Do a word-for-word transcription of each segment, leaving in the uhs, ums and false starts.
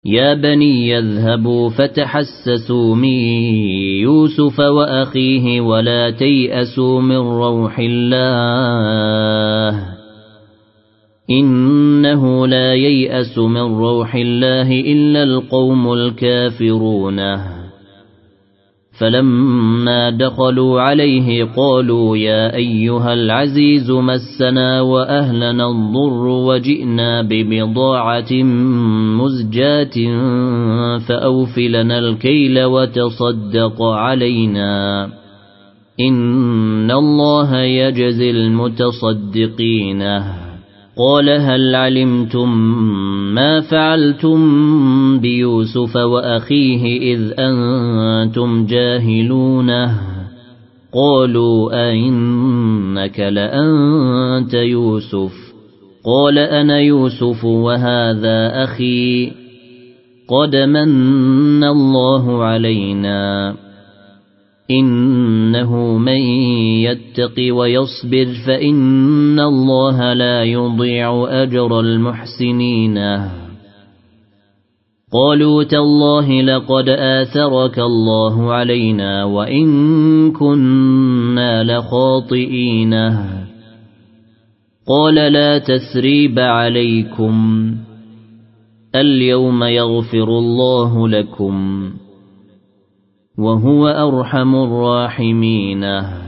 يا بني يذهبوا فتحسسوا من يوسف وأخيه ولا تيأسوا من روح الله إنه لا ييأس من روح الله إلا القوم الكافرون فلما دخلوا عليه قالوا يا أيها العزيز مسنا وأهلنا الضر وجئنا ببضاعة مزجاة فأوف لنا الكيل وتصدق علينا إن الله يجزي المتصدقين قال هل علمتم ما فعلتم بيوسف وأخيه إذ أنتم جاهلونه قالوا أئنك لأنت يوسف قال أنا يوسف وهذا أخي قد من الله علينا إنه من يتق ويصبر فإن الله لا يضيع أجر المحسنين قالوا تالله لقد آثرك الله علينا وإن كنا لخاطئين قال لا تثريب عليكم اليوم يغفر الله لكم وهو أرحم الراحمين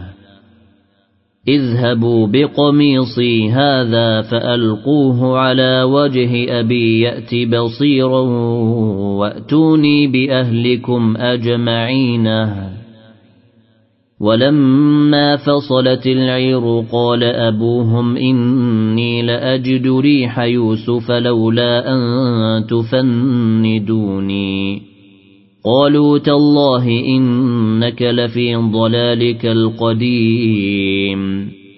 اذهبوا بقميصي هذا فألقوه على وجه أبي يأت بصيرا وأتوني بأهلكم أجمعين ولما فصلت العير قال أبوهم إني لأجد ريح يوسف لولا أن تفندوني قالوا تالله إنك لفي ضلالك القديم